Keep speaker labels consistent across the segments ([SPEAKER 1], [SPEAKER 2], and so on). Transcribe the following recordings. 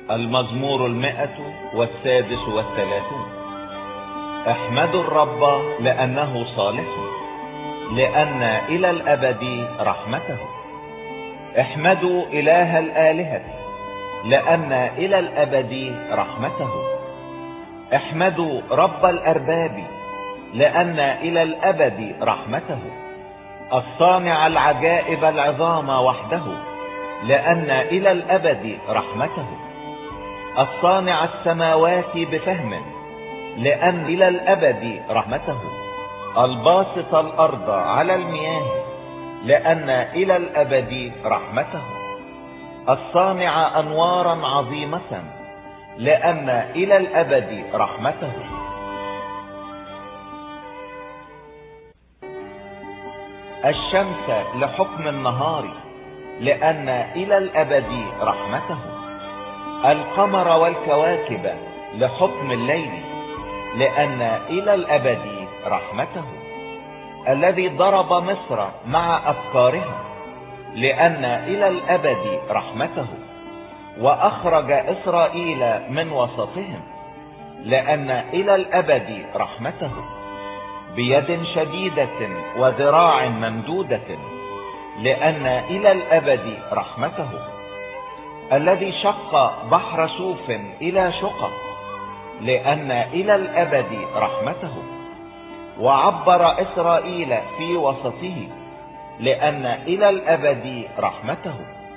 [SPEAKER 1] المزمور 136. احمدوا الرب لأنه صالح، لأن إلى الأبد رحمته. احمدوا إله الآلهة، لأن إلى الأبد رحمته. احمدوا رب الأرباب، لأن إلى الأبد رحمته. الصانع العجائب العظام وحده، لأن إلى الأبد رحمته. الصانع السماوات بفهم، لأن إلى الأبد رحمته. الباسط الأرض على المياه، لأن إلى الأبد رحمته. الصانع أنوارا عظيمة، لأن إلى الأبد رحمته. الشمس لحكم النهار، لأن إلى الأبد رحمته. القمر والكواكب لحكم الليل، لأن إلى الأبد رحمته. الذي ضرب مصر مع أفكارها، لأن إلى الأبد رحمته. وأخرج إسرائيل من وسطهم، لأن إلى الأبد رحمته. بيد شديدة وذراع ممدودة، لأن إلى الأبد رحمته. الذي شق بحر سوف إلى شقق، لأن إلى الأبد رحمته. وعبر إسرائيل في وسطه، لأن إلى الأبد رحمته.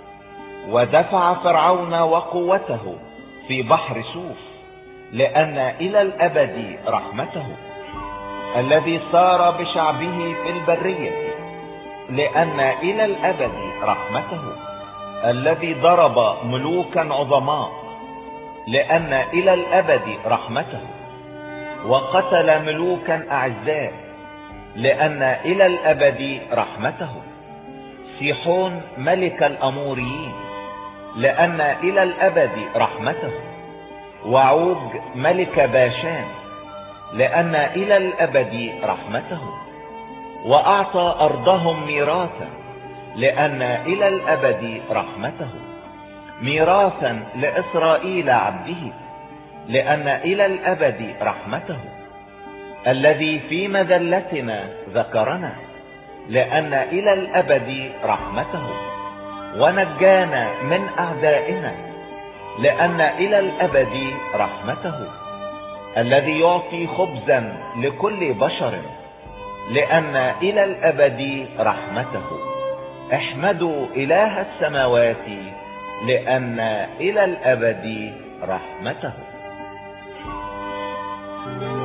[SPEAKER 1] ودفع فرعون وقوته في بحر سوف، لأن إلى الأبد رحمته. الذي سار بشعبه في البرية، لأن إلى الأبد رحمته. الذي ضرب ملوكا عظماء، لأن إلى الأبد رحمته. وقتل ملوكا أعزاء، لأن إلى الأبد رحمته. سيحون ملك الأموريين، لأن إلى الأبد رحمته. وعوج ملك باشان، لأن إلى الأبد رحمته. وأعطى أرضهم ميراثا، لأن إلى الأبد رحمته. ميراثا لإسرائيل عبده، لأن إلى الأبد رحمته. الذي في مذلتنا ذكرنا، لأن إلى الأبد رحمته. ونجانا من أعدائنا، لأن إلى الأبد رحمته. الذي يعطي خبزا لكل بشر، لأن إلى الأبد رحمته. احمدوا إله السماوات، لأن إلى الأبد رحمته.